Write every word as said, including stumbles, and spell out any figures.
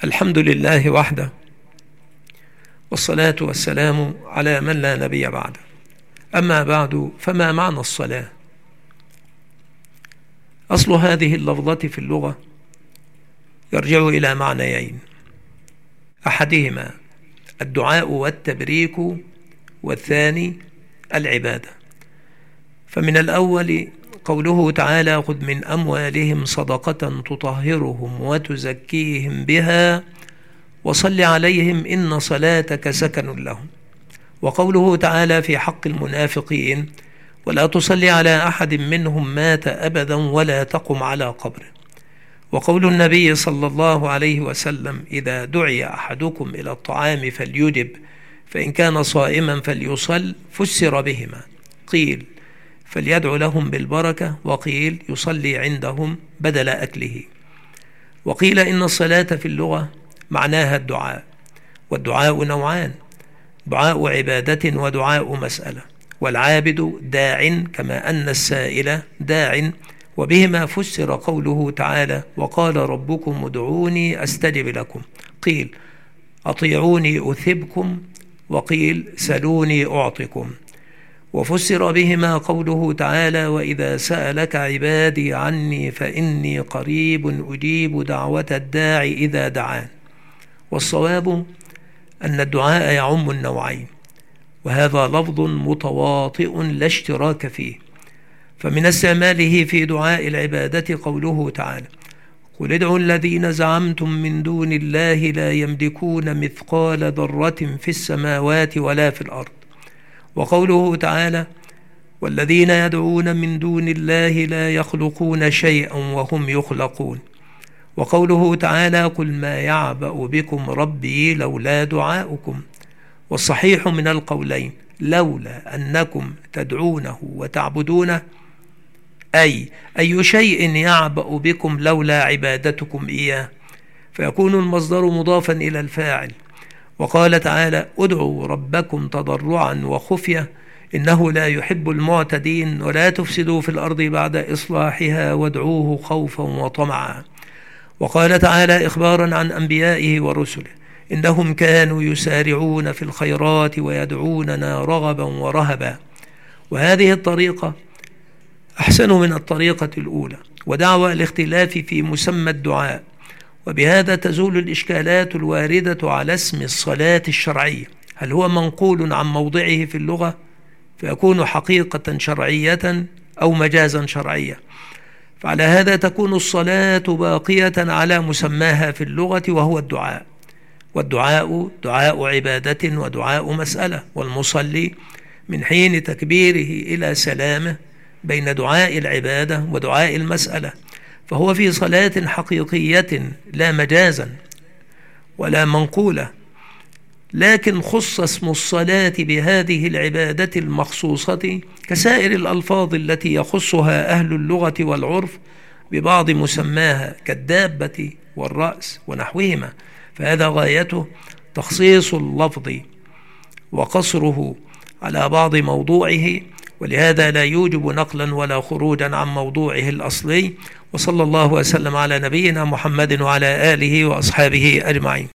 الحمد لله وحده، والصلاة والسلام على من لا نبي بعده. أما بعد، فما معنى الصلاة؟ أصل هذه اللفظة في اللغة يرجع إلى معنيين: أحدهما الدعاء والتبريك، والثاني العبادة. فمن الأول قوله تعالى: خذ من أموالهم صدقة تطهرهم وتزكيهم بها وصل عليهم إن صلاتك سكن لهم. وقوله تعالى في حق المنافقين: ولا تصلي على أحد منهم مات أبدا ولا تقم على قبره. وقول النبي صلى الله عليه وسلم: إذا دعي أحدكم إلى الطعام فليجب، فإن كان صائما فليصل، فسر بهما، قيل فليدعو لهم بالبركة، وقيل يصلي عندهم بدل أكله. وقيل إن الصلاة في اللغة معناها الدعاء، والدعاء نوعان: دعاء عبادة ودعاء مسألة، والعابد داع كما أن السائل داع، وبهما فسر قوله تعالى: وقال ربكم ادعوني أستجب لكم، قيل أطيعوني أثبكم، وقيل سلوني أعطكم. وفسر بهما قوله تعالى: وإذا سألك عبادي عني فإني قريب أجيب دعوة الداع إذا دعان. والصواب أن الدعاء يعم النوعين، وهذا لفظ متواطئ لا اشتراك فيه. فمن استعماله في دعاء العبادة قوله تعالى: قل ادعوا الذين زعمتم من دون الله لا يملكون مثقال ذرة في السماوات ولا في الأرض. وقوله تعالى: والذين يدعون من دون الله لا يخلقون شيئا وهم يخلقون. وقوله تعالى: قل ما يعبأ بكم ربي لولا دعاؤكم. والصحيح من القولين: لولا أنكم تدعونه وتعبدونه، أي أي شيء يعبأ بكم لولا عبادتكم إياه، فيكون المصدر مضافا إلى الفاعل. وقال تعالى: ادعوا ربكم تضرعا وخفية إنه لا يحب المعتدين ولا تفسدوا في الأرض بعد إصلاحها وادعوه خوفا وطمعا. وقال تعالى إخبارا عن أنبيائه ورسله: إنهم كانوا يسارعون في الخيرات ويدعوننا رغبا ورهبا. وهذه الطريقة أحسن من الطريقة الأولى، ودعوى الاختلاف في مسمى الدعاء، وبهذا تزول الإشكالات الواردة على اسم الصلاة الشرعية: هل هو منقول عن موضعه في اللغة فيكون حقيقة شرعية أو مجازا شرعية؟ فعلى هذا تكون الصلاة باقية على مسماها في اللغة وهو الدعاء، والدعاء دعاء عبادة ودعاء مسألة، والمصلي من حين تكبيره إلى سلامه بين دعاء العبادة ودعاء المسألة، فهو في صلاة حقيقية لا مجازا ولا منقولة. لكن خص اسم الصلاة بهذه العبادة المخصوصة كسائر الألفاظ التي يخصها أهل اللغة والعرف ببعض مسماها كالدابة والرأس ونحوهما، فهذا غايته تخصيص اللفظ وقصره على بعض موضوعه، ولهذا لا يوجب نقلا ولا خروجا عن موضوعه الأصلي. وصلى الله وسلم على نبينا محمد وعلى آله وأصحابه أجمعين.